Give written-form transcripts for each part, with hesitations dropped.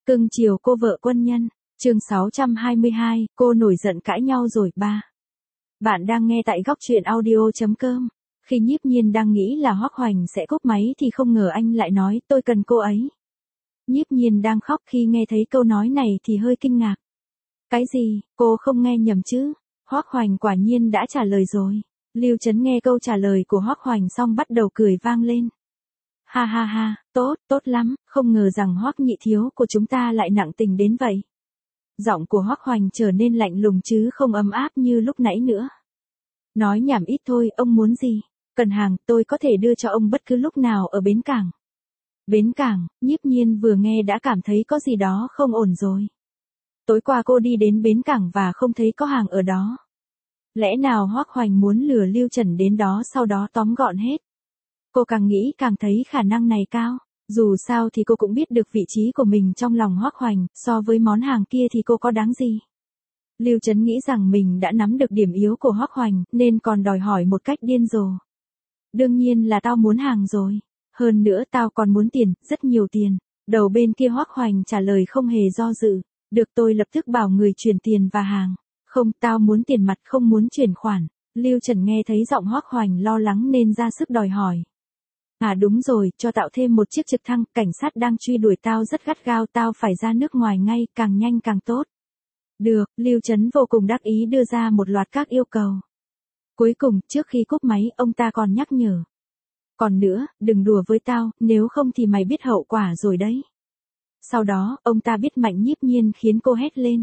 Cưng chiều cô vợ quân nhân. Chương 622, cô nổi giận cãi nhau rồi ba. Bạn đang nghe tại góc truyện audio.com. Khi Nhiếp Nhiên đang nghĩ là Hoắc Hoành sẽ cúp máy thì không ngờ anh lại nói tôi cần cô ấy. Nhiếp Nhiên đang khóc khi nghe thấy câu nói này thì hơi kinh ngạc. Cái gì, cô không nghe nhầm chứ? Hoắc Hoành quả nhiên đã trả lời rồi. Lưu Trấn nghe câu trả lời của Hoắc Hoành xong bắt đầu cười vang lên. Ha ha ha, tốt, tốt lắm, không ngờ rằng Hoắc nhị thiếu của chúng ta lại nặng tình đến vậy. Giọng của Hoắc Hoành trở nên lạnh lùng chứ không ấm áp như lúc nãy nữa. Nói nhảm ít thôi, ông muốn gì? Cần hàng, tôi có thể đưa cho ông bất cứ lúc nào ở bến cảng. Bến cảng, Nhiếp Nhiên vừa nghe đã cảm thấy có gì đó không ổn rồi. Tối qua cô đi đến bến cảng và không thấy có hàng ở đó. Lẽ nào Hoắc Hoành muốn lừa Lưu Trần đến đó sau đó tóm gọn hết? Cô càng nghĩ càng thấy khả năng này cao. Dù sao thì cô cũng biết được vị trí của mình trong lòng Hoắc Hoành, so với món hàng kia thì cô có đáng gì. Lưu Trấn nghĩ rằng mình đã nắm được điểm yếu của Hoắc Hoành, nên còn đòi hỏi một cách điên rồ. Đương nhiên là tao muốn hàng rồi. Hơn nữa tao còn muốn tiền, rất nhiều tiền. Đầu bên kia Hoắc Hoành trả lời không hề do dự. Được, tôi lập tức bảo người chuyển tiền và hàng. Không, tao muốn tiền mặt, không muốn chuyển khoản. Lưu Trần nghe thấy giọng Hoắc Hoành lo lắng nên ra sức đòi hỏi. À đúng rồi, cho tạo thêm một chiếc trực thăng, cảnh sát đang truy đuổi tao rất gắt gao, tao phải ra nước ngoài ngay, càng nhanh càng tốt. Được, Lưu Trấn vô cùng đắc ý đưa ra một loạt các yêu cầu. Cuối cùng, trước khi cúp máy, ông ta còn nhắc nhở. Còn nữa, đừng đùa với tao, nếu không thì mày biết hậu quả rồi đấy. Sau đó, ông ta biết Mạnh Nhiếp Nhiên khiến cô hét lên.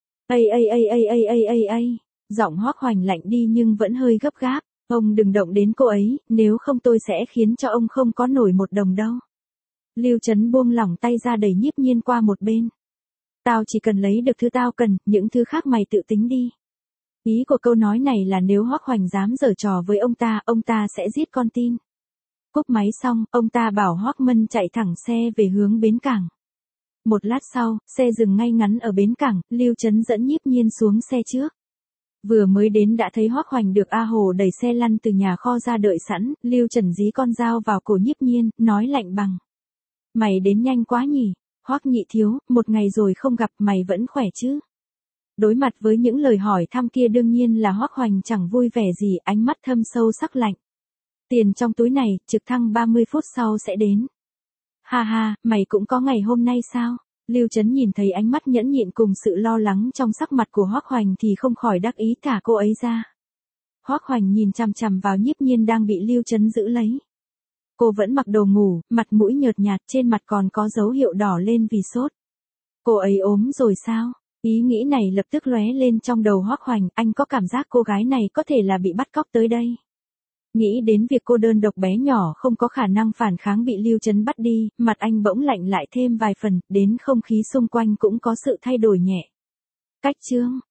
Giọng Hoắc Hoành lạnh đi nhưng vẫn hơi gấp gáp. Ông đừng động đến cô ấy, nếu không tôi sẽ khiến cho ông không có nổi một đồng đâu. Lưu Trấn buông lỏng tay ra đẩy Nhiếp Nhiên qua một bên. Tao chỉ cần lấy được thứ tao cần, những thứ khác mày tự tính đi. Ý của câu nói này là nếu Hoắc Hoành dám giở trò với ông ta sẽ giết con tin. Cúp máy xong, ông ta bảo Hoắc Mân chạy thẳng xe về hướng bến cảng. Một lát sau, xe dừng ngay ngắn ở bến cảng, Lưu Trấn dẫn Nhiếp Nhiên xuống xe trước. Vừa mới đến đã thấy Hoắc Hoành được A Hồ đẩy xe lăn từ nhà kho ra đợi sẵn, Lưu Trần dí con dao vào cổ Nhiếp Nhiên, nói lạnh bằng. Mày đến nhanh quá nhỉ, Hoắc nhị thiếu, một ngày rồi không gặp mày vẫn khỏe chứ? Đối mặt với những lời hỏi thăm kia đương nhiên là Hoắc Hoành chẳng vui vẻ gì, ánh mắt thâm sâu sắc lạnh. Tiền trong túi này, trực thăng 30 phút sau sẽ đến. Ha ha, mày cũng có ngày hôm nay sao? Lưu Trấn nhìn thấy ánh mắt nhẫn nhịn cùng sự lo lắng trong sắc mặt của Hoắc Hoành thì không khỏi đắc ý thả cô ấy ra. Hoắc Hoành nhìn chằm chằm vào Nhiếp Nhiên đang bị Lưu Trấn giữ lấy. Cô vẫn mặc đồ ngủ, mặt mũi nhợt nhạt, trên mặt còn có dấu hiệu đỏ lên vì sốt. Cô ấy ốm rồi sao? Ý nghĩ này lập tức lóe lên trong đầu Hoắc Hoành, anh có cảm giác cô gái này có thể là bị bắt cóc tới đây. Nghĩ đến việc cô đơn độc bé nhỏ không có khả năng phản kháng bị Lưu Trấn bắt đi, mặt anh bỗng lạnh lại thêm vài phần, đến không khí xung quanh cũng có sự thay đổi nhẹ. Cách chương